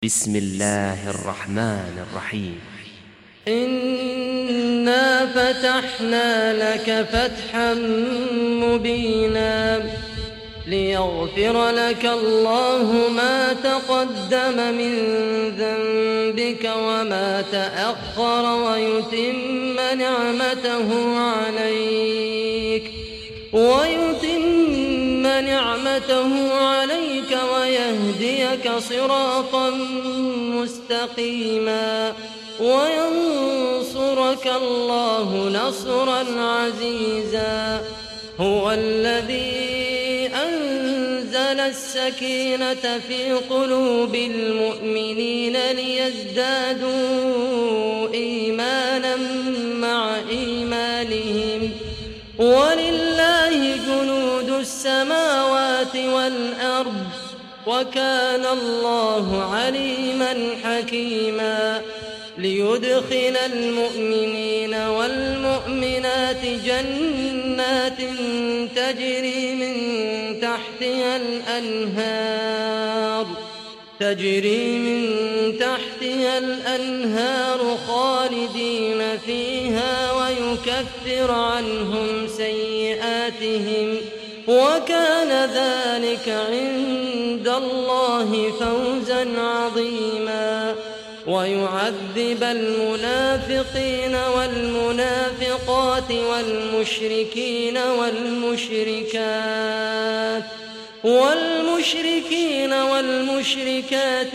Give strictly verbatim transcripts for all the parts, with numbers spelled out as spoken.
بسم الله الرحمن الرحيم. إنا فتحنا لك فتحا مبينا ليغفر لك الله ما تقدم من ذنبك وما تأخر ويتم نعمته عليك ويتم نعمته عليك ويهديك صراطا مستقيما وينصرك الله نصرا عزيزا. هو الذي أنزل السكينة في قلوب المؤمنين ليزدادوا إيمانا مع إيمانهم ولله جنود السماوات والأرض وكان الله عليما حكيما. ليدخل المؤمنين والمؤمنات جنات تجري من تحتها الأنهار تجري من تحتها الأنهار خالدين فيها ويكفر عنهم سيئاتهم وكان ذلك عند الله فوزا عظيما. ويعذب المنافقين والمنافقات والمشركين والمشركات والمشركين والمشركات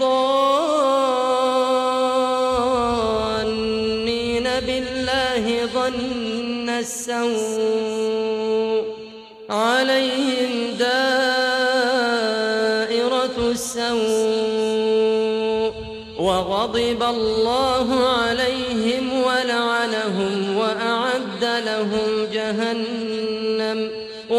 الظانين بالله ظن السوء عليهم دائرة السوء وغضب الله عليهم ولعنهم وأعد لهم جهنم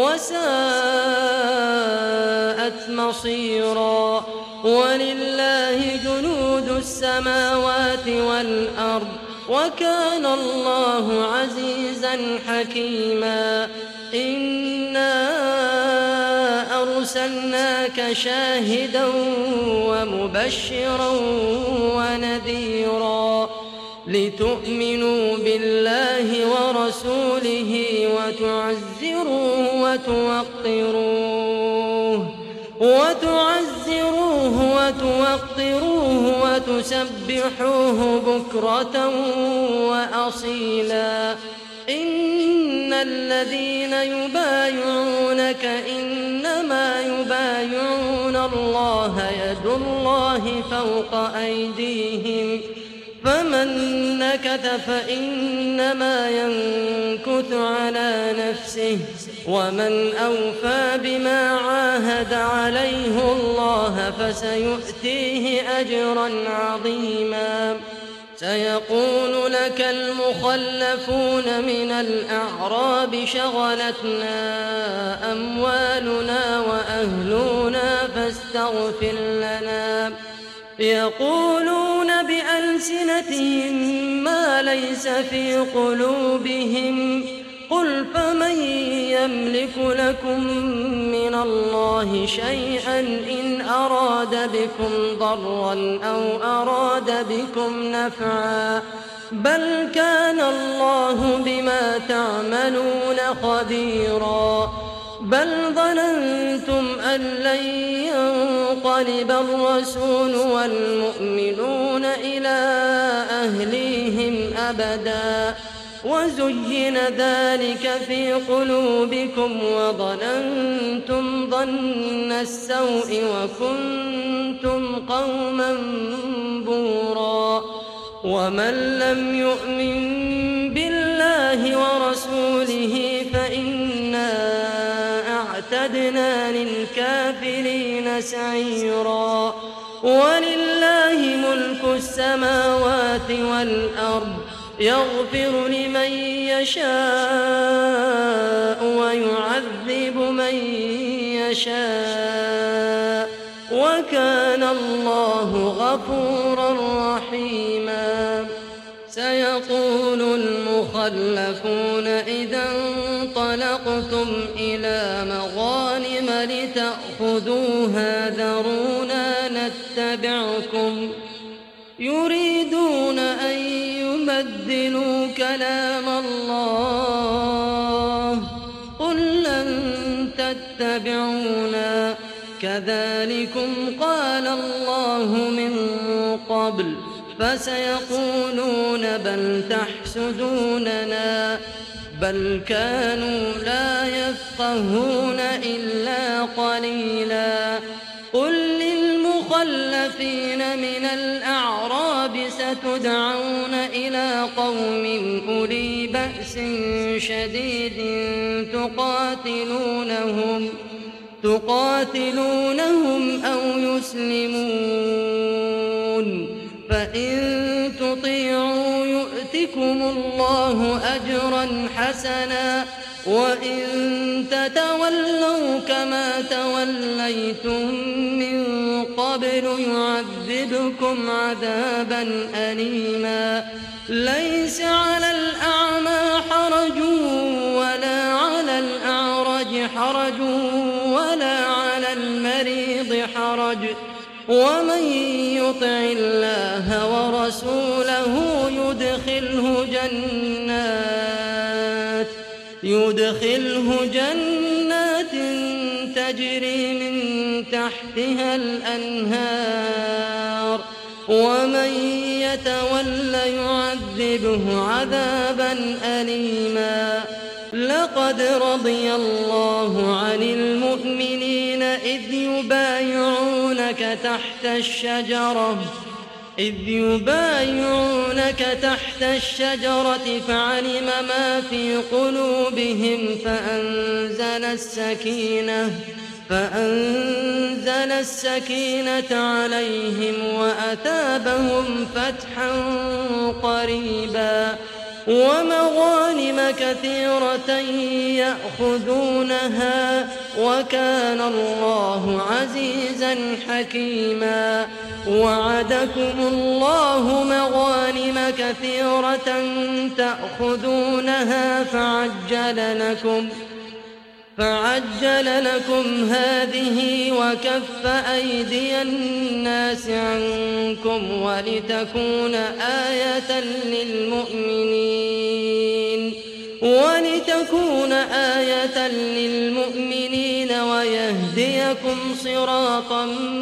وساءت مصيرا. ولله جنود السماوات والأرض وكان الله عزيزا حكيما. إنا أرسلناك شاهدا ومبشرا ونذيرا لتؤمنوا بالله ورسوله وتعزروه وتوقروه وتعزروه وتوقروه وتسبحوه بكرة وأصيلا. إن الذين يبايعونك إنما يبايعون الله يد الله فوق أيديهم فمن نكث فإنما ينكث على نفسه ومن أوفى بما عاهد عليه الله فسيؤتيه أجرا عظيما. سيقول لك المخلفون من الأعراب شغلتنا أموالنا وأهلنا فاستغفر لنا يقولون بألسنتهم ما ليس في قلوبهم قل فمن يملك لكم من الله شيئا إن أراد بكم ضرا أو أراد بكم نفعا بل كان الله بما تعملون خبيرا. بل ظننتم أن لن ينقلب الرسول والمؤمنون إلى أهليهم أبدا وزين ذلك في قلوبكم وظننتم ظن السوء وكنتم قوما بورا. ومن لم يؤمن بالله ورسوله فإنا أعتدنا للكافرين سعيرا. ولله ملك السماوات والأرض يغفر لمن يشاء ويعذب من يشاء وكان الله غفورا رحيما. سيقول المخلفون إذا انطلقوا أفلتم إلى مغانم لتأخذوها ذرونا نتبعكم يريدون أن يبدلوا كلام الله قل لن تتبعونا كذلكم قال الله من قبل فسيقولون بل تحسدوننا بل كانوا لا يفقهون إلا قليلا قل للمخلفين من الأعراب ستدعون إلى قوم أولي بأس شديد تقاتلونهم تقاتلونهم أو يسلمون فإن تطيعوا يؤتكم الله أجرا حسنا وإن تتولوا كما توليتم من قبل يعذبكم عذابا أليما ليس على الأعمى حرج ولا على الأعرج حرج ولا على المريض حرج ومن يطع الله ورسوله يدخله جنات يدخله جنات تجري من تحتها الأنهار ومن يتول يعذبه عذابا أليما لقد رضي الله عن المؤمنين إذ يبايعونك تحت الشجرة إذ يبايعونك تحت الشجرة فعلم ما في قلوبهم فأنزل السكينة فأنزل السكينة عليهم وأثابهم فتحا قريبا ومغانم كثيرة يأخذونها وكان الله عزيزا حكيما وعدكم الله مغانم كثيرة تأخذونها فعجل لكم فعجل لكم هذه وكف أيدي الناس عنكم ولتكون آية للمؤمنين ولتكون آية للمؤمنين ويهديكم صراطا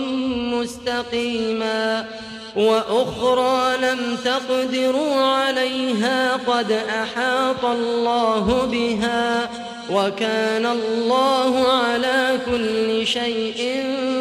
مستقيما وأخرى لم تقدروا عليها قد أحاط الله بها وكان الله على كل شيء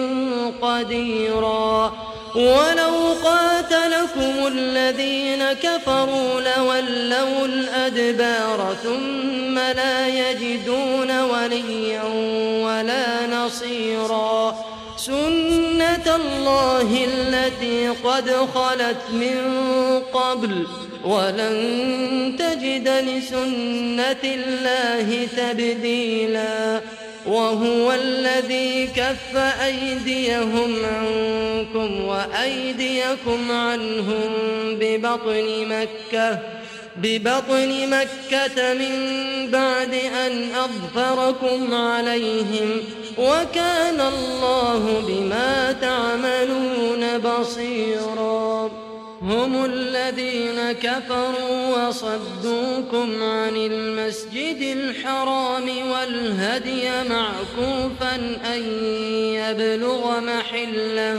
قديرا ولو قاتلكم الذين كفروا لولوا الأدبار ثم لا يجدون وليا ولا نصيرا سنة الله التي قد خلت من قبل ولن تجد لسنة الله تبديلا وهو الذي كف أيديهم عنكم وأيديكم عنهم ببطن مكة ببطن مكة من بعد أن أظفركم عليهم وكان الله بما تعملون بصيرا هم الذين كفروا وصدوكم عن المسجد الحرام والهدي معكوفا أن يبلغ محله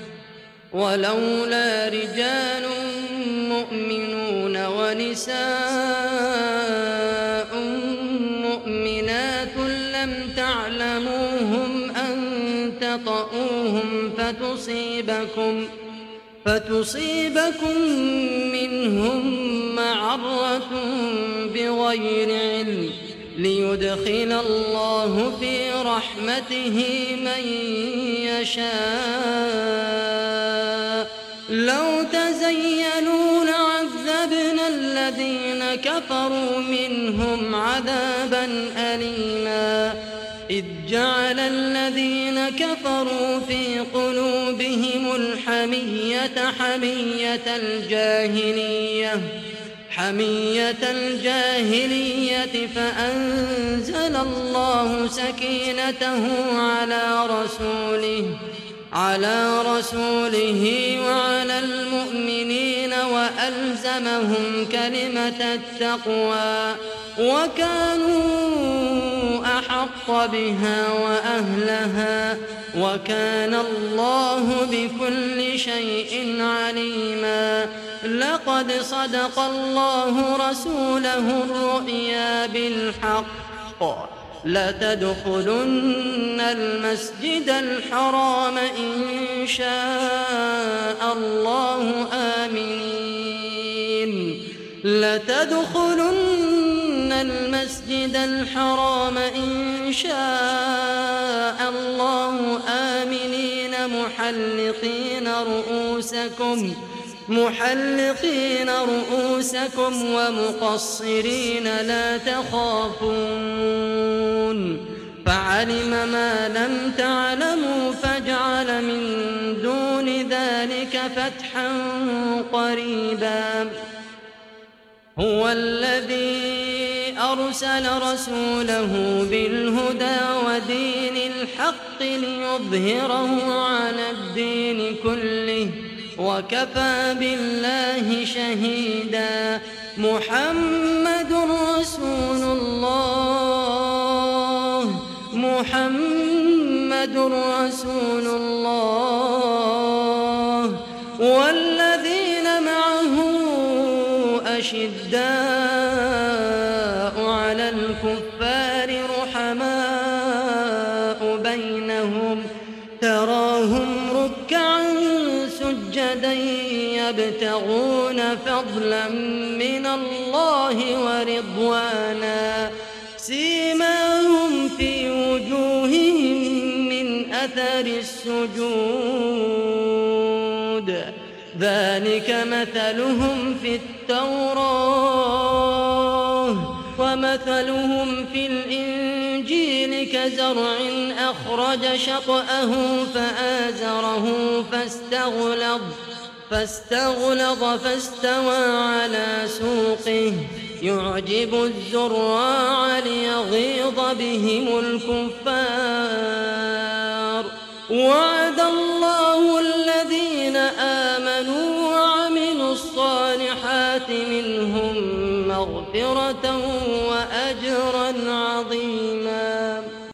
ولولا رجال مؤمنون ونساء مؤمنات لم تعلموهم أن تطؤوهم فتصيبكم فتصيبكم منهم معرة بغير علم ليدخل الله في رحمته من يشاء لو تزينوا لعذبنا الذين كفروا منهم عذابا أليما إذ جعل الذين كفروا في قلوبهم الحمية حمية الجاهلية حمية الجاهلية فأنزل الله سكينته على رسوله على رسوله وعلى المؤمنين وألزمهم كلمة التقوى وكانوا أحق بها وأهلها وكان الله بكل شيء عليما. لقد صدق الله رسوله الرؤيا بالحق لتدخلن المسجد الحرام إن شاء الله آمنين لتدخلن المسجد الحرام إن شاء الله آمنين محلقين رؤوسكم محلقين رؤوسكم ومقصرين لا تخافون فعلم ما لم تعلموا فجعل من دون ذلك فتحا قريبا. هو الذي أرسل رسوله بالهدى ودين الحق ليظهره على الدين كله وكفى بالله شهيدا. محمد رسول الله محمد رسول الله والذين معه أشداء على الكفار رحماء بينهم تراهم ركعا سجدا يبتغون فضلا من الله ورضوانا سيماهم في وجوههم من أثر السجود ذلك مثلهم في التوراة ومثلهم في الإنجيل كزرع أخرج شطأه فآزره فاستغلظ فاستغلظ فاستوى على سوقه يعجب الزراع ليغيظ بهم الكفار. وعد الله الذين آمنوا وعملوا الصالحات منهم مغفرة وأجرا عظيما.